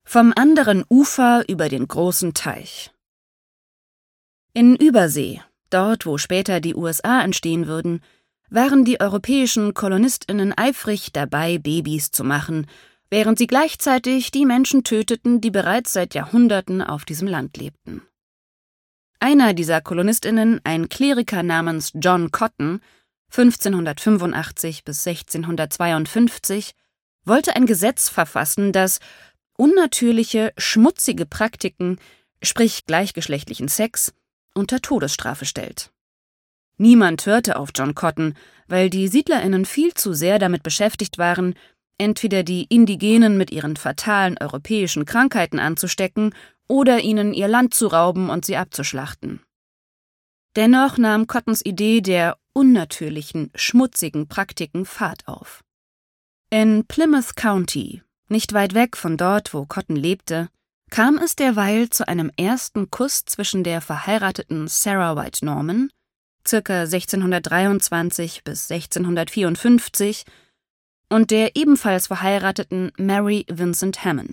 Vom anderen Ufer über den großen Teich. In Übersee, dort wo später die USA entstehen würden, waren die europäischen KolonistInnen eifrig dabei, Babys zu machen, während sie gleichzeitig die Menschen töteten, die bereits seit Jahrhunderten auf diesem Land lebten. Einer dieser KolonistInnen, ein Kleriker namens John Cotton, 1585 bis 1652, wollte ein Gesetz verfassen, das unnatürliche, schmutzige Praktiken, sprich gleichgeschlechtlichen Sex, unter Todesstrafe stellt. Niemand hörte auf John Cotton, weil die SiedlerInnen viel zu sehr damit beschäftigt waren, entweder die Indigenen mit ihren fatalen europäischen Krankheiten anzustecken oder ihnen ihr Land zu rauben und sie abzuschlachten. Dennoch nahm Cottons Idee der unnatürlichen, schmutzigen Praktiken Fahrt auf. In Plymouth County, nicht weit weg von dort, wo Cotton lebte, kam es derweil zu einem ersten Kuss zwischen der verheirateten Sarah White Norman, ca. 1623 bis 1654, und der ebenfalls verheirateten Mary Vincent Hamon,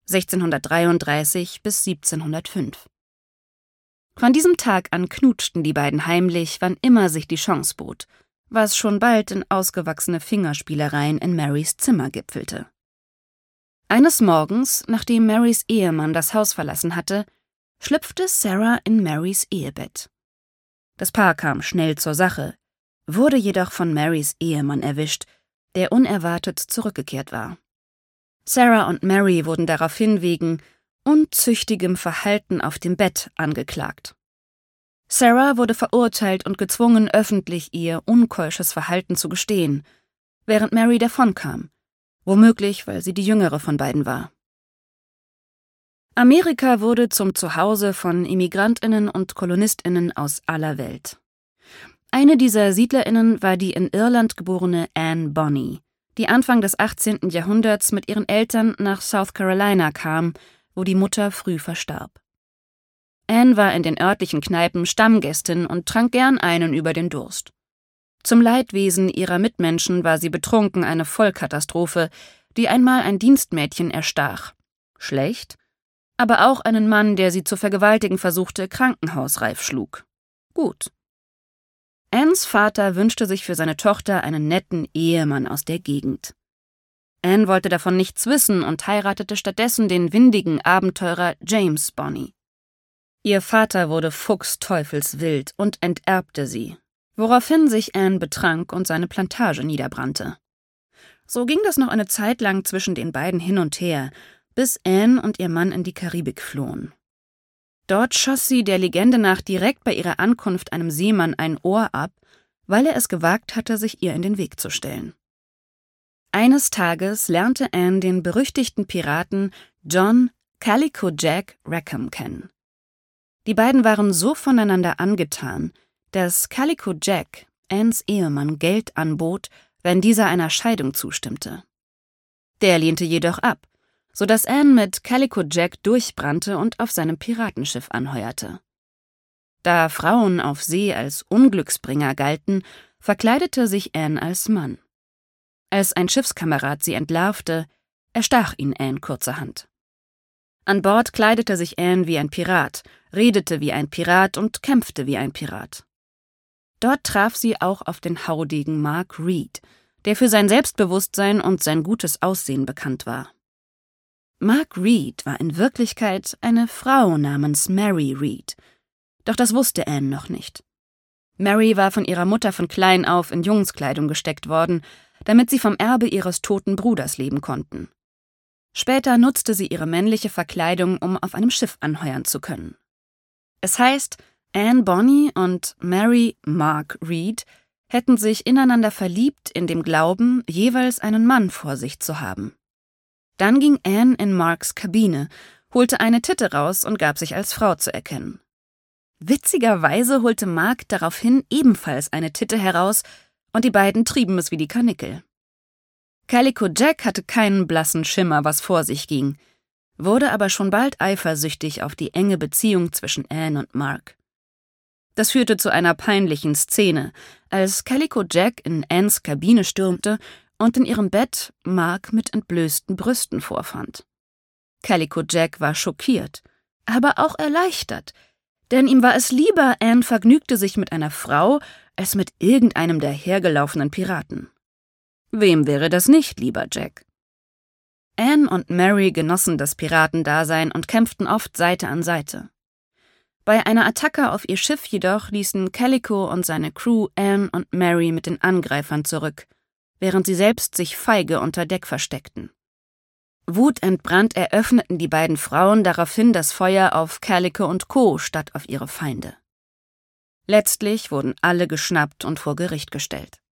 1633 bis 1705. Von diesem Tag an knutschten die beiden heimlich, wann immer sich die Chance bot, was schon bald in ausgewachsene Fingerspielereien in Marys Zimmer gipfelte. Eines Morgens, nachdem Marys Ehemann das Haus verlassen hatte, schlüpfte Sarah in Marys Ehebett. Das Paar kam schnell zur Sache, wurde jedoch von Marys Ehemann erwischt, der unerwartet zurückgekehrt war. Sarah und Mary wurden daraufhin wegen unzüchtigem Verhalten auf dem Bett angeklagt. Sarah wurde verurteilt und gezwungen, öffentlich ihr unkeusches Verhalten zu gestehen, während Mary davonkam, womöglich, weil sie die jüngere von beiden war. Amerika wurde zum Zuhause von ImmigrantInnen und KolonistInnen aus aller Welt. Eine dieser SiedlerInnen war die in Irland geborene Anne Bonny, die Anfang des 18. Jahrhunderts mit ihren Eltern nach South Carolina kam, wo die Mutter früh verstarb. Anne war in den örtlichen Kneipen Stammgästin und trank gern einen über den Durst. Zum Leidwesen ihrer Mitmenschen war sie betrunken, eine Vollkatastrophe, die einmal ein Dienstmädchen erstach. Schlecht, aber auch einen Mann, der sie zu vergewaltigen versuchte, krankenhausreif schlug. Gut. Annes Vater wünschte sich für seine Tochter einen netten Ehemann aus der Gegend. Anne wollte davon nichts wissen und heiratete stattdessen den windigen Abenteurer James Bonny. Ihr Vater wurde fuchsteufelswild und enterbte sie, woraufhin sich Anne betrank und seine Plantage niederbrannte. So ging das noch eine Zeit lang zwischen den beiden hin und her, bis Anne und ihr Mann in die Karibik flohen. Dort schoss sie der Legende nach direkt bei ihrer Ankunft einem Seemann ein Ohr ab, weil er es gewagt hatte, sich ihr in den Weg zu stellen. Eines Tages lernte Anne den berüchtigten Piraten John Calico Jack Rackham kennen. Die beiden waren so voneinander angetan, dass Calico Jack Annes Ehemann Geld anbot, wenn dieser einer Scheidung zustimmte. Der lehnte jedoch ab, sodass Anne mit Calico Jack durchbrannte und auf seinem Piratenschiff anheuerte. Da Frauen auf See als Unglücksbringer galten, verkleidete sich Anne als Mann. Als ein Schiffskamerad sie entlarvte, erstach ihn Anne kurzerhand. An Bord kleidete sich Anne wie ein Pirat, redete wie ein Pirat und kämpfte wie ein Pirat. Dort traf sie auch auf den haudegen Mark Reed, der für sein Selbstbewusstsein und sein gutes Aussehen bekannt war. Mark Reed war in Wirklichkeit eine Frau namens Mary Reed, doch das wusste Anne noch nicht. Mary war von ihrer Mutter von klein auf in Jungskleidung gesteckt worden, damit sie vom Erbe ihres toten Bruders leben konnten. Später nutzte sie ihre männliche Verkleidung, um auf einem Schiff anheuern zu können. Es heißt, Anne Bonny und Mary Mark Reed hätten sich ineinander verliebt in dem Glauben, jeweils einen Mann vor sich zu haben. Dann ging Anne in Marks Kabine, holte eine Titte raus und gab sich als Frau zu erkennen. Witzigerweise holte Mark daraufhin ebenfalls eine Titte heraus und die beiden trieben es wie die Karnickel. Calico Jack hatte keinen blassen Schimmer, was vor sich ging, wurde aber schon bald eifersüchtig auf die enge Beziehung zwischen Anne und Mark. Das führte zu einer peinlichen Szene, als Calico Jack in Annes Kabine stürmte und in ihrem Bett Mark mit entblößten Brüsten vorfand. Calico Jack war schockiert, aber auch erleichtert, denn ihm war es lieber, Anne vergnügte sich mit einer Frau, als mit irgendeinem der hergelaufenen Piraten. Wem wäre das nicht lieber, Jack? Anne und Mary genossen das Piratendasein und kämpften oft Seite an Seite. Bei einer Attacke auf ihr Schiff jedoch ließen Calico und seine Crew Anne und Mary mit den Angreifern zurück, während sie selbst sich feige unter Deck versteckten. Wutentbrannt eröffneten die beiden Frauen daraufhin das Feuer auf Calico und Co. statt auf ihre Feinde. Letztlich wurden alle geschnappt und vor Gericht gestellt.